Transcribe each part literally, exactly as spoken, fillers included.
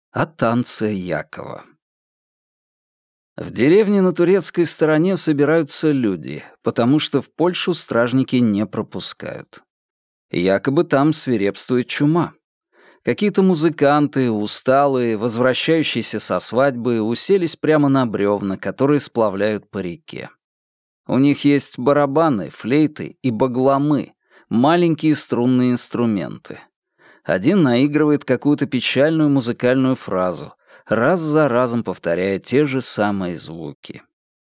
о танце Якова. В деревне на турецкой стороне собираются люди, потому что в Польшу стражники не пропускают. Якобы там свирепствует чума. Какие-то музыканты, усталые, возвращающиеся со свадьбы, уселись прямо на бревна, которые сплавляют по реке. У них есть барабаны, флейты и багламы, маленькие струнные инструменты. Один наигрывает какую-то печальную музыкальную фразу, раз за разом повторяя те же самые звуки.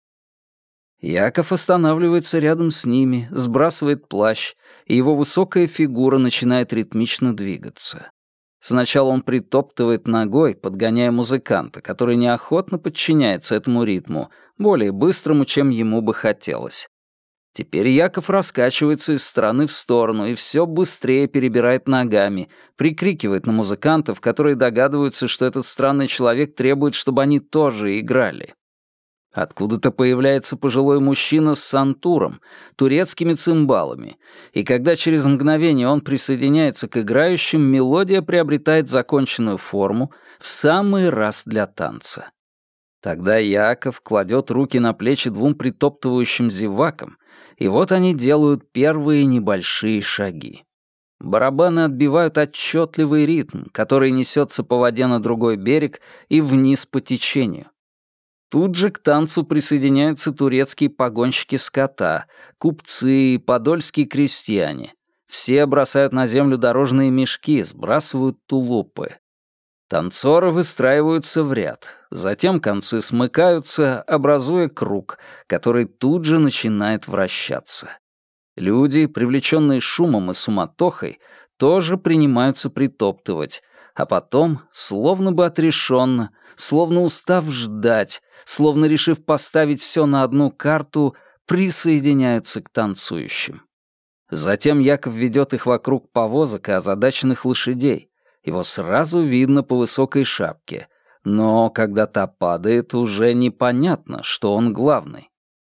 Яков останавливается рядом с ними, сбрасывает плащ, и его высокая фигура начинает ритмично двигаться. Сначала он притоптывает ногой, подгоняя музыканта, который неохотно подчиняется этому ритму, более быстрому, чем ему бы хотелось. Теперь Яков раскачивается из стороны в сторону и все быстрее перебирает ногами, прикрикивает на музыкантов, которые догадываются, что этот странный человек требует, чтобы они тоже играли. Откуда-то появляется пожилой мужчина с сантуром, турецкими цимбалами, и когда через мгновение он присоединяется к играющим, мелодия приобретает законченную форму в самый раз для танца. Тогда Яков кладет руки на плечи двум притоптывающим зевакам, и вот они делают первые небольшие шаги. Барабаны отбивают отчетливый ритм, который несется по воде на другой берег и вниз по течению. Тут же к танцу присоединяются турецкие погонщики скота, купцы и подольские крестьяне. Все бросают на землю дорожные мешки, сбрасывают тулупы. Танцоры выстраиваются в ряд, затем концы смыкаются, образуя круг, который тут же начинает вращаться. Люди, привлеченные шумом и суматохой, тоже принимаются притоптывать, а потом, словно бы отрешенно, словно устав ждать, словно решив поставить все на одну карту, присоединяются к танцующим. Затем Яков ведет их вокруг повозок и озадаченных лошадей. Его сразу видно по высокой шапке, но когда та падает, уже непонятно, что он главный.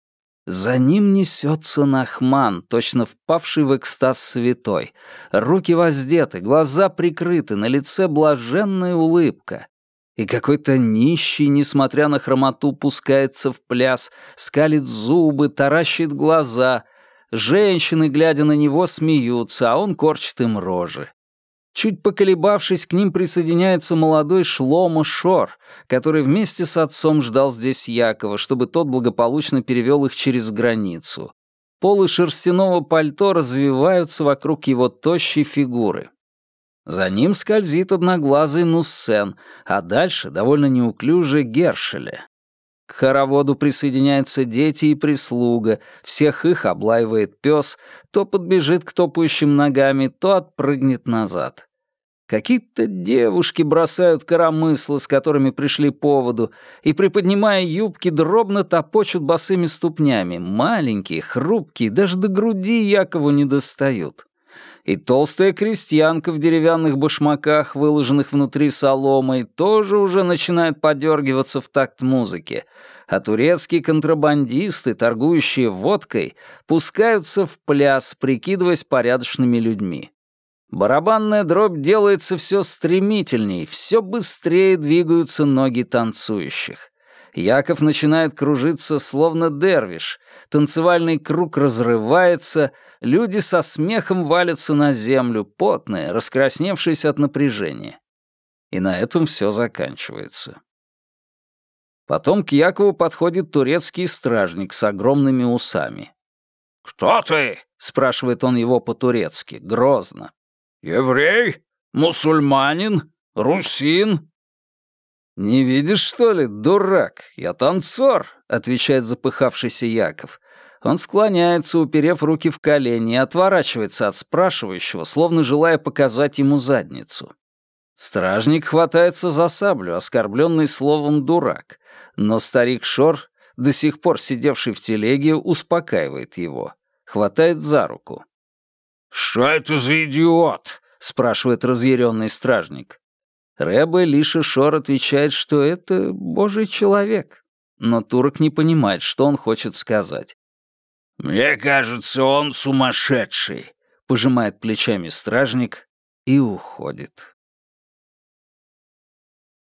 За ним несется Нахман, точно впавший в экстаз святой. Руки воздеты, глаза прикрыты, на лице блаженная улыбка. И какой-то нищий, несмотря на хромоту, пускается в пляс, скалит зубы, таращит глаза. Женщины, глядя на него, смеются, а он корчит им рожи. Чуть поколебавшись, к ним присоединяется молодой Шломо Шор, который вместе с отцом ждал здесь Якова, чтобы тот благополучно перевел их через границу. Полы шерстяного пальто развиваются вокруг его тощей фигуры. За ним скользит одноглазый Нуссен, а дальше довольно неуклюже Гершеле. К хороводу присоединяются дети и прислуга, всех их облаивает пес, то подбежит к топающим ногами, то отпрыгнет назад. Какие-то девушки бросают коромыслы, с которыми пришли по воду, и, приподнимая юбки, дробно топочут босыми ступнями, маленькие, хрупкие, даже до груди Якову не достают. И толстая крестьянка в деревянных башмаках, выложенных внутри соломой, тоже уже начинает подергиваться в такт музыки, а турецкие контрабандисты, торгующие водкой, пускаются в пляс, прикидываясь порядочными людьми. Барабанная дробь делается все стремительней, все быстрее двигаются ноги танцующих. Яков начинает кружиться, словно дервиш. Танцевальный круг разрывается, люди со смехом валятся на землю, потные, раскрасневшиеся от напряжения. И на этом все заканчивается. Потом к Якову подходит турецкий стражник с огромными усами. «Кто ты?» — спрашивает он его по-турецки, грозно. «Еврей? Мусульманин? Русин?» «Не видишь, что ли, дурак? Я танцор», — отвечает запыхавшийся Яков. Он склоняется, уперев руки в колени, и отворачивается от спрашивающего, словно желая показать ему задницу. Стражник хватается за саблю, оскорбленный словом «дурак», но старик Шор, до сих пор сидевший в телеге, успокаивает его, хватает за руку. «Что это за идиот?» — спрашивает разъяренный стражник. Рэбе Лиша Шор отвечает, что это божий человек, но турок не понимает, что он хочет сказать. «Мне кажется, он сумасшедший», — пожимает плечами стражник и уходит.